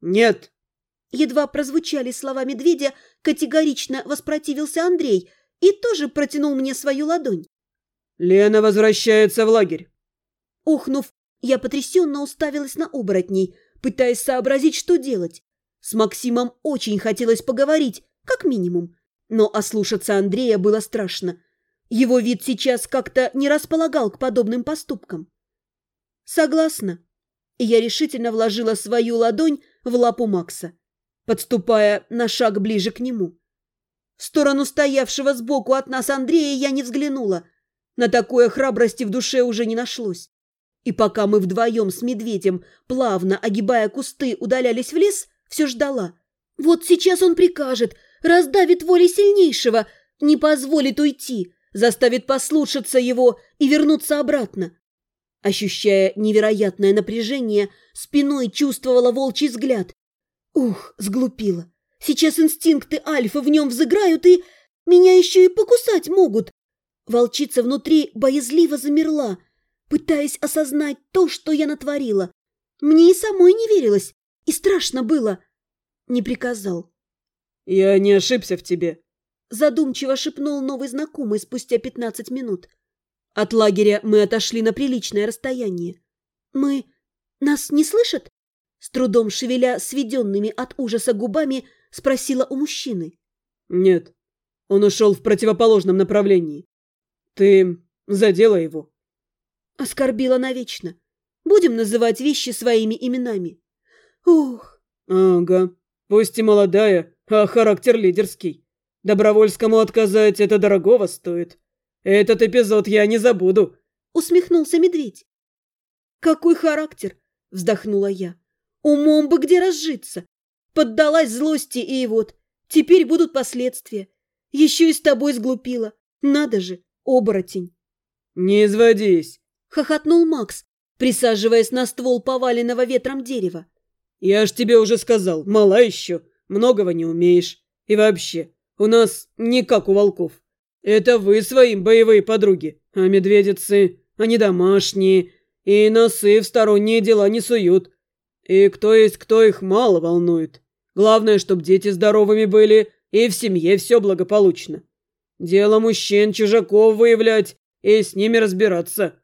«Нет!» Едва прозвучали слова медведя, категорично воспротивился Андрей и тоже протянул мне свою ладонь. «Лена возвращается в лагерь!» Ухнув, я потрясенно уставилась на оборотней, пытаясь сообразить, что делать. С Максимом очень хотелось поговорить, как минимум, но ослушаться Андрея было страшно. Его вид сейчас как-то не располагал к подобным поступкам. «Согласна». И я решительно вложила свою ладонь в лапу Макса, подступая на шаг ближе к нему. В сторону стоявшего сбоку от нас Андрея я не взглянула. На такое храбрости в душе уже не нашлось. И пока мы вдвоем с медведем, плавно огибая кусты, удалялись в лес, все ждала. Вот сейчас он прикажет, раздавит волей сильнейшего, не позволит уйти, заставит послушаться его и вернуться обратно. Ощущая невероятное напряжение, спиной чувствовала волчий взгляд. Ух, сглупила. Сейчас инстинкты альфа в нем взыграют и меня еще и покусать могут. Волчица внутри боязливо замерла, пытаясь осознать то, что я натворила. Мне и самой не верилось, и страшно было. Не приказал. «Я не ошибся в тебе», — задумчиво шепнул новый знакомый спустя 15 минут. От лагеря мы отошли на приличное расстояние. «Мы... нас не слышат?» С трудом шевеля сведенными от ужаса губами, спросила у мужчины. «Нет, он ушел в противоположном направлении. Ты задела его». Оскорбила навечно. Будем называть вещи своими именами. Ух. «Ага, пусть и молодая, а характер лидерский. Добровольскому отказать это дорогого стоит. Этот эпизод я не забуду», — усмехнулся медведь. «Какой характер?» — вздохнула я. «Умом бы где разжиться. Поддалась злости, и вот, теперь будут последствия. Еще и с тобой сглупила. Надо же, оборотень». «Не изводись», — хохотнул Макс, присаживаясь на ствол поваленного ветром дерева. «Я ж тебе уже сказал, мала еще, многого не умеешь. И вообще, у нас не как у волков. Это вы своим боевые подруги, а медведицы, они домашние, и носы в сторонние дела не суют. И кто есть кто, их мало волнует. Главное, чтобы дети здоровыми были, и в семье все благополучно. Дело мужчин, чужаков выявлять и с ними разбираться».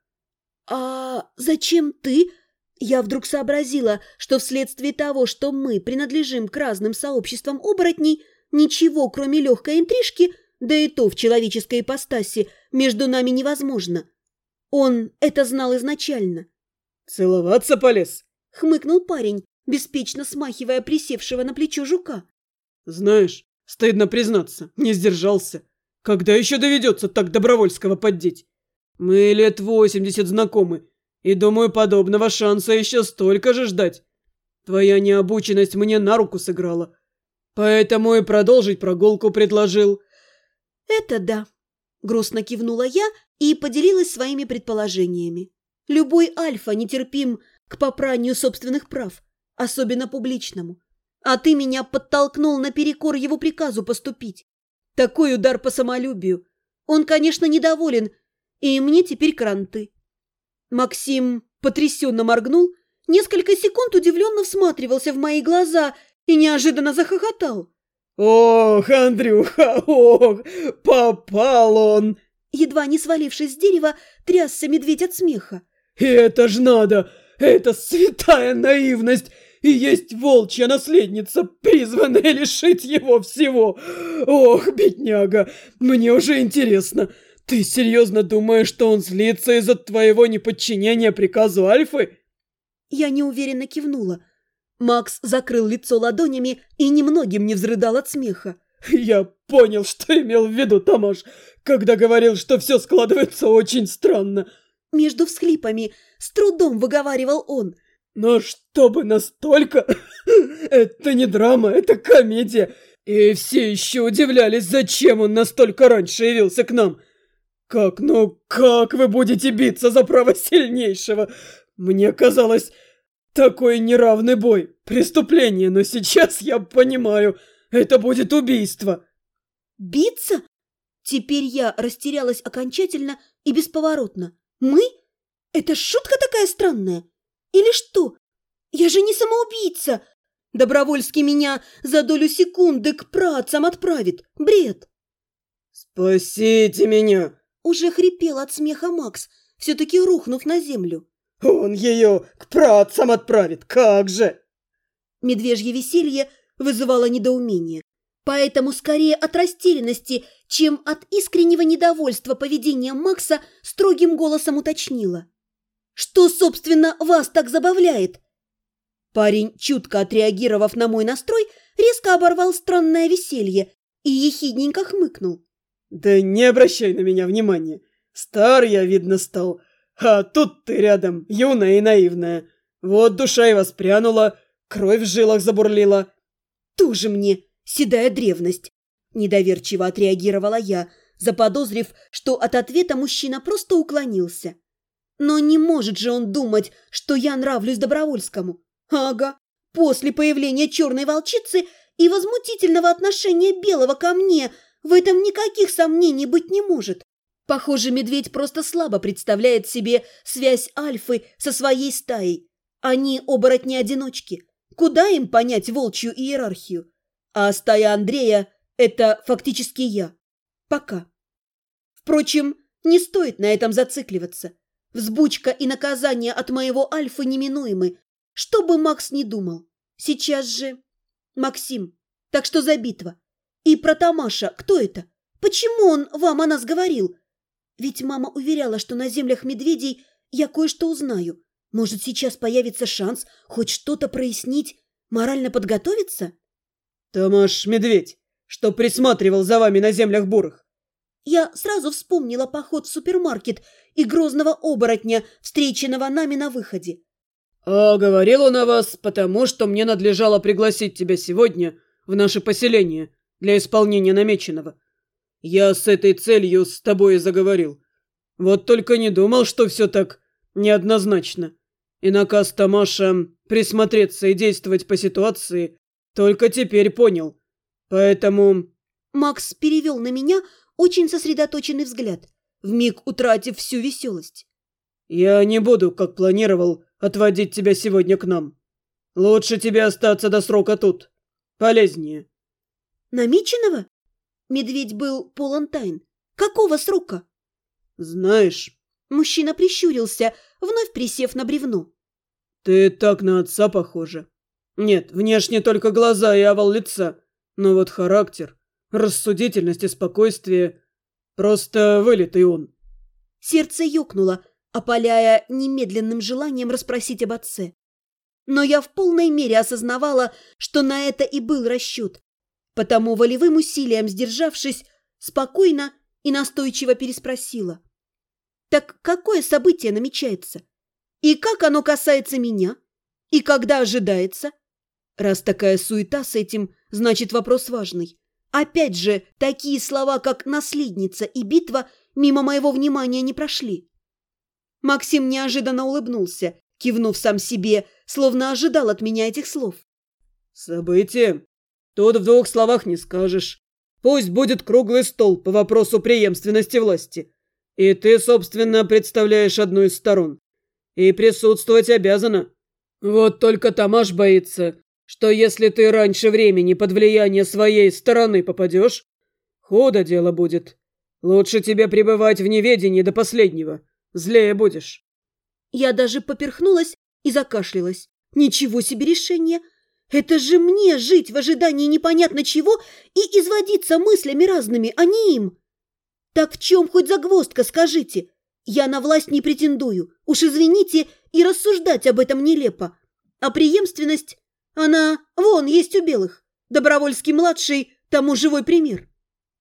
«А зачем ты?» Я вдруг сообразила, что вследствие того, что мы принадлежим к разным сообществам оборотней, ничего, кроме легкой интрижки, да и то в человеческой ипостаси, между нами невозможно. Он это знал изначально. «Целоваться полез?» — хмыкнул парень, беспечно смахивая присевшего на плечо жука. «Знаешь, стыдно признаться, не сдержался. Когда еще доведется так Добровольского поддеть? Мы лет 80 знакомы, и, думаю, подобного шанса еще столько же ждать. Твоя необученность мне на руку сыграла, поэтому и продолжить прогулку предложил». «Это да», — грустно кивнула я и поделилась своими предположениями. Любой альфа нетерпим к попранию собственных прав, особенно публичному. А ты меня подтолкнул наперекор его приказу поступить. Такой удар по самолюбию. Он, конечно, недоволен, и мне теперь кранты». Максим потрясенно моргнул, несколько секунд удивленно всматривался в мои глаза и неожиданно захохотал. «Ох, Андрюха, ох, попал он!» Едва не свалившись с дерева, трясся медведь от смеха. «И это ж надо! Это святая наивность! И есть волчья наследница, призванная лишить его всего! Ох, бедняга, мне уже интересно, ты серьезно думаешь, что он злится из-за твоего неподчинения приказу Альфы?» Я неуверенно кивнула. Макс закрыл лицо ладонями и немногим не взрыдал от смеха. «Я понял, что имел в виду Тамаш, когда говорил, что все складывается очень странно». Между всхлипами с трудом выговаривал он. «Но чтобы настолько... Это не драма, это комедия. И все еще удивлялись, зачем он настолько раньше явился к нам. Как, ну как вы будете биться за право сильнейшего? Мне казалось, такой неравный бой, преступление, но сейчас я понимаю, это будет убийство». «Биться?» Теперь я растерялась окончательно и бесповоротно. «Мы? Это шутка такая странная? Или что? Я же не самоубийца!» Добровольский меня за долю секунды к працам отправит. Бред!» «Спасите меня!» Уже хрипел от смеха Макс, все-таки рухнув на землю. «Он ее к працам отправит, как же!» Медвежье веселье вызывало недоумение. Поэтому скорее от растерянности, чем от искреннего недовольства поведением Макса, строгим голосом уточнила: «Что, собственно, вас так забавляет?» Парень, чутко отреагировав на мой настрой, резко оборвал странное веселье и ехидненько хмыкнул. «Да не обращай на меня внимания. Стар я, видно, стал. А тут ты рядом, юная и наивная. Вот душа и воспрянула, кровь в жилах забурлила». «Тоже мне седая древность!» Недоверчиво отреагировала я, заподозрив, что от ответа мужчина просто уклонился. Но не может же он думать, что я нравлюсь Добровольскому. Ага, после появления черной волчицы и возмутительного отношения белого ко мне в этом никаких сомнений быть не может. Похоже, медведь просто слабо представляет себе связь альфы со своей стаей. Они оборотни-одиночки. Куда им понять волчью иерархию? А стая Андрея – это фактически я. Пока. Впрочем, не стоит на этом зацикливаться. Взбучка и наказание от моего альфы неминуемы. Что бы Макс ни думал. Сейчас же... Максим, так что за битва? И про Тамаша, кто это? Почему он вам о нас говорил? Ведь мама уверяла, что на землях медведей я кое-что узнаю. Может, сейчас появится шанс хоть что-то прояснить, морально подготовиться? «Тамаш Медведь, что присматривал за вами на землях бурых». Я сразу вспомнила поход в супермаркет и грозного оборотня, встреченного нами на выходе. «А говорил он о вас, потому что мне надлежало пригласить тебя сегодня в наше поселение для исполнения намеченного. Я с этой целью с тобой и заговорил. Вот только не думал, что все так неоднозначно. И наказ Тамаша присмотреться и действовать по ситуации только теперь понял. Поэтому...» Макс перевел на меня очень сосредоточенный взгляд, вмиг утратив всю веселость. «Я не буду, как планировал, отводить тебя сегодня к нам. Лучше тебе остаться до срока тут. Полезнее». Намеченного? Медведь был полон тайн. Какого срока? «Знаешь...» Мужчина прищурился, вновь присев на бревно. «Ты так на отца похожа. Нет, внешне только глаза и овал лица, но вот характер, рассудительность и спокойствие — просто вылитый он». Сердце ёкнуло, опаляя немедленным желанием расспросить об отце. Но я в полной мере осознавала, что на это и был расчет, потому волевым усилием сдержавшись, спокойно и настойчиво переспросила. «Так какое событие намечается? И как оно касается меня? И когда ожидается?» Раз такая суета с этим, значит, вопрос важный. Опять же, такие слова, как «наследница» и «битва» мимо моего внимания не прошли. Максим неожиданно улыбнулся, кивнув сам себе, словно ожидал от меня этих слов. «Событие? Тут в двух словах не скажешь. Пусть будет круглый стол по вопросу преемственности власти. И ты, собственно, представляешь одну из сторон. И присутствовать обязана. Вот только Тамаш боится, что если ты раньше времени под влияние своей стороны попадешь, худо дело будет. Лучше тебе пребывать в неведении до последнего. Злее будешь». Я даже поперхнулась и закашлялась. Ничего себе решение! Это же мне жить в ожидании непонятно чего и изводиться мыслями разными, а не им. Так в чем хоть загвоздка, скажите? Я на власть не претендую, уж извините, и рассуждать об этом нелепо. А преемственность, она вон есть у белых. Добровольский-младший тому живой пример.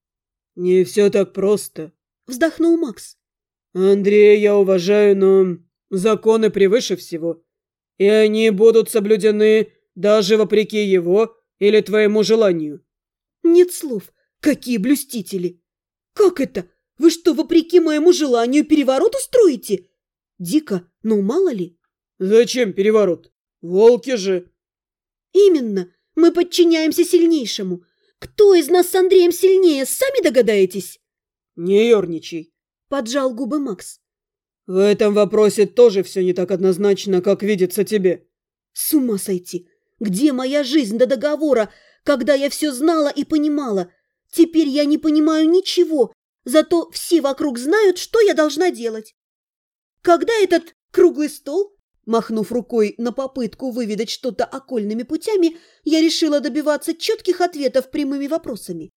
«Не все так просто», — вздохнул Макс. «Андрея я уважаю, но законы превыше всего, и они будут соблюдены даже вопреки его или твоему желанию». Нет слов. Какие блюстители! Как это? Вы что, вопреки моему желанию переворот устроите? Дико, но мало ли. «Зачем переворот? Волки же!» Именно. Мы подчиняемся сильнейшему. Кто из нас с Андреем сильнее, сами догадаетесь? «Не ерничай», — поджал губы Макс. «В этом вопросе тоже все не так однозначно, как видится тебе». С ума сойти. Где моя жизнь до договора, когда я все знала и понимала? Теперь я не понимаю ничего, зато все вокруг знают, что я должна делать. Когда этот круглый стол, махнув рукой на попытку выведать что-то окольными путями, я решила добиваться четких ответов прямыми вопросами.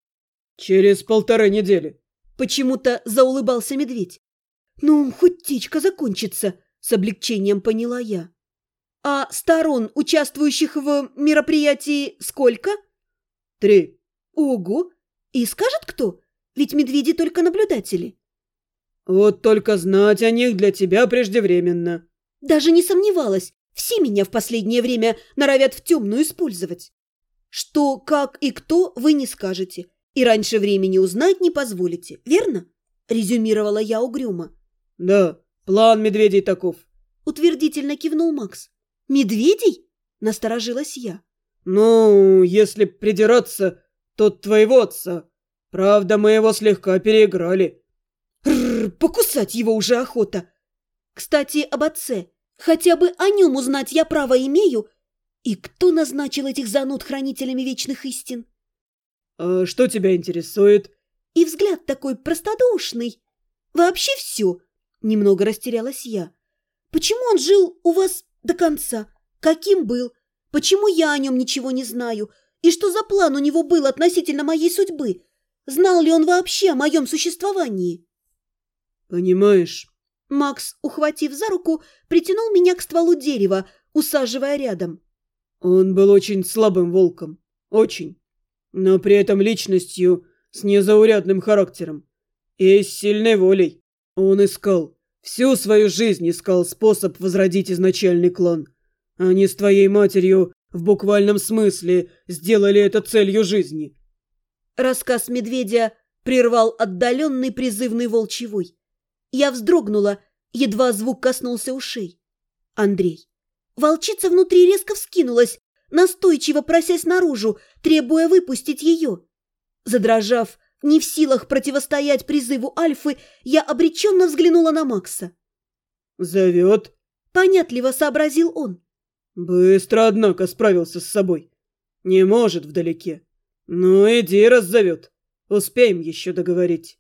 Через 1,5 недели. Почему-то заулыбался медведь. Ну, хоть течка закончится, с облегчением поняла я. А сторон, участвующих в мероприятии, сколько? 3. Ого! И скажет кто? Ведь медведи только наблюдатели. Вот только знать о них для тебя преждевременно. Даже не сомневалась. Все меня в последнее время норовят в темную использовать. Что, как и кто, вы не скажете. И раньше времени узнать не позволите, верно? Резюмировала я угрюмо. Да, план медведей таков. Утвердительно кивнул Макс. Медведей? Насторожилась я. Ну, если придираться, то твоего отца. Правда, мы его слегка переиграли. Покусать его уже охота. Кстати, об отце. Хотя бы о нем узнать я право имею. И кто назначил этих зануд хранителями вечных истин? А что тебя интересует? И взгляд такой простодушный. Вообще все. Немного растерялась я. Почему он жил у вас до конца? Каким был? Почему я о нем ничего не знаю? И что за план у него был относительно моей судьбы? Знал ли он вообще о моем существовании? Понимаешь, Макс, ухватив за руку, притянул меня к стволу дерева, усаживая рядом. он был очень слабым волком. Очень. Но при этом личностью с незаурядным характером. И с сильной волей. Он искал, всю свою жизнь искал способ возродить изначальный клан. Они с твоей матерью в буквальном смысле сделали это целью жизни. Рассказ медведя прервал отдаленный призывный волчий вой. Я вздрогнула, едва звук коснулся ушей. Андрей. Волчица внутри резко вскинулась, настойчиво просясь наружу, требуя выпустить ее. Задрожав, не в силах противостоять призыву Альфы, я обреченно взглянула на Макса. «Зовет?» — понятливо сообразил он. «Быстро, однако, справился с собой. Не может вдалеке. Ну, иди, раз зовет. Успеем еще договорить».